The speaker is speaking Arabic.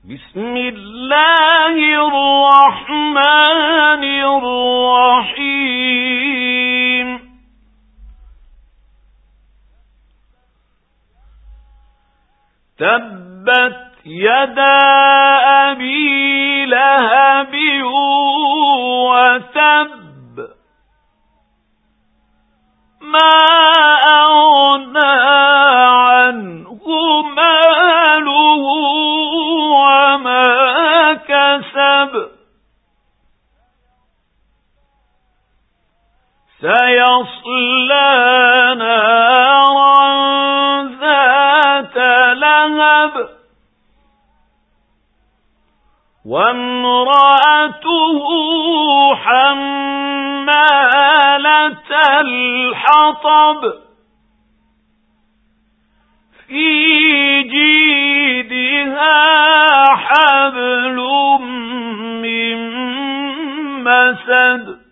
بسم الله الرحمن الرحيم تبت يدا أبي لهب وتب ما أغنى عنه ماله وما كسب سيصلى نارا ذات لهب وامرأته حمالة الحطب في جيدها حبل من مسد